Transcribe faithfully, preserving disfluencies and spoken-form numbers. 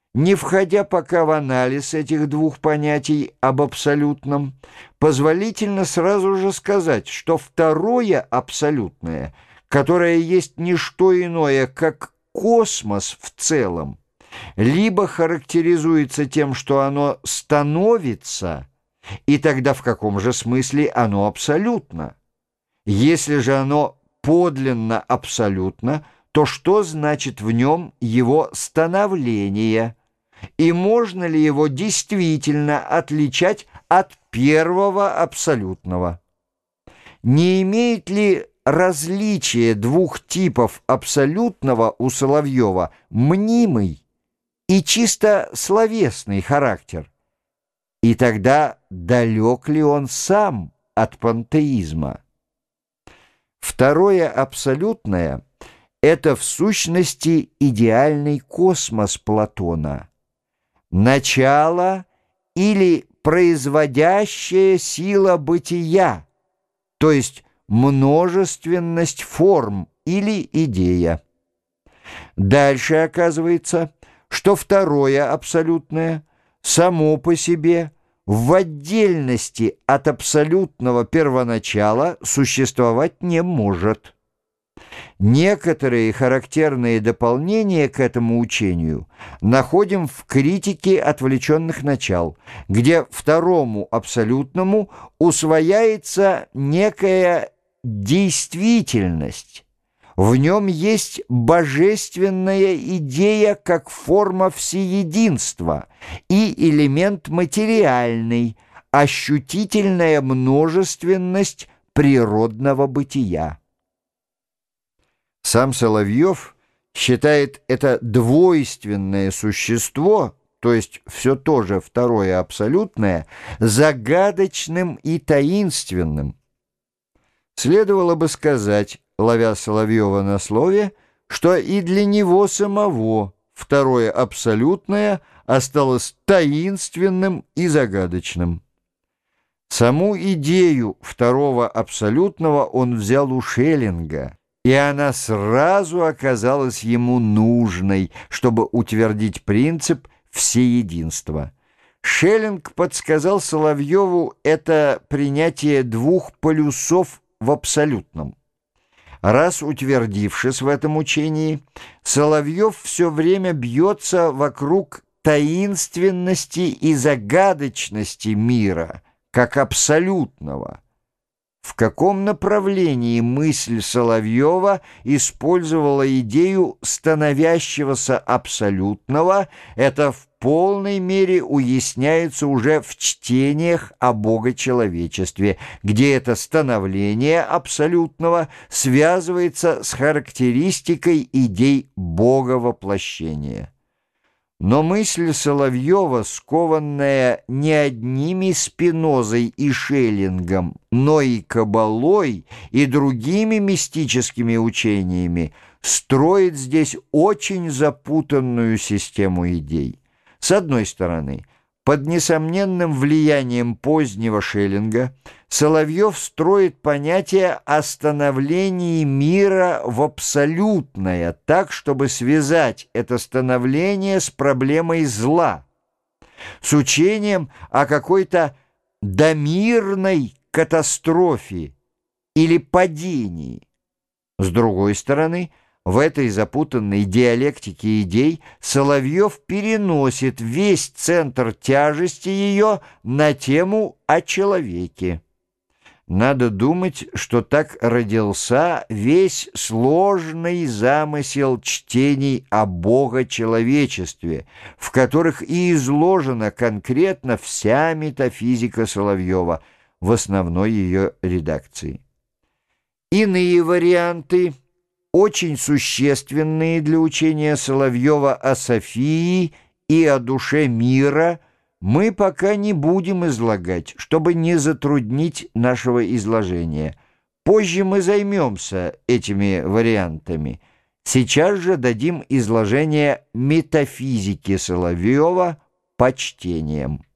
Не входя пока в анализ этих двух понятий об абсолютном, позволительно сразу же сказать, что второе абсолютное, которое есть не что иное, как космос в целом, либо характеризуется тем, что оно становится, и тогда в каком же смысле оно абсолютно? Если же оно подлинно абсолютно, то что значит в нем его становление? И можно ли его действительно отличать от первого абсолютного? Не имеет ли различие двух типов абсолютного у Соловьева мнимый и чисто словесный характер? И тогда далек ли он сам от пантеизма? Второе абсолютное — это в сущности идеальный космос Платона, начало или производящая сила бытия, то есть множественность форм или идея. Дальше оказывается, что второе абсолютное само по себе в отдельности от абсолютного первоначала существовать не может. Некоторые характерные дополнения к этому учению находим в критике отвлеченных начал, где второму абсолютному усвояется некая действительность. В нем есть божественная идея как форма всеединства и элемент материальный, ощутительная множественность природного бытия. Сам Соловьев считает это двойственное существо, то есть все то же второе абсолютное, загадочным и таинственным. Следовало бы сказать, ловя Соловьева на слове, что и для него самого второе абсолютное осталось таинственным и загадочным. Саму идею второго абсолютного он взял у Шеллинга, и она сразу оказалась ему нужной, чтобы утвердить принцип всеединства. Шеллинг подсказал Соловьеву это принятие двух полюсов в абсолютном. Раз утвердившись в этом учении, Соловьев все время бьется вокруг таинственности и загадочности мира, как абсолютного. В каком направлении мысль Соловьева использовала идею становящегося абсолютного, это в полной мере уясняется уже в чтениях о богочеловечестве, где это становление абсолютного связывается с характеристикой идей боговоплощения. Но мысль Соловьева, скованная не одними Спинозой и Шеллингом, но и Каббалой и другими мистическими учениями, строит здесь очень запутанную систему идей. С одной стороны, под несомненным влиянием позднего Шеллинга Соловьев строит понятие о становлении мира в абсолютное, так, чтобы связать это становление с проблемой зла, с учением о какой-то домирной катастрофе или падении. С другой стороны, в этой запутанной диалектике идей Соловьев переносит весь центр тяжести ее на тему о человеке. Надо думать, что так родился весь сложный замысел чтений о богочеловечестве, в которых и изложена конкретно вся метафизика Соловьева в основной ее редакции. Иные варианты, очень существенные для учения Соловьева о Софии и о душе мира, мы пока не будем излагать, чтобы не затруднить нашего изложения. Позже мы займемся этими вариантами. Сейчас же дадим изложение метафизики Соловьева по чтениям.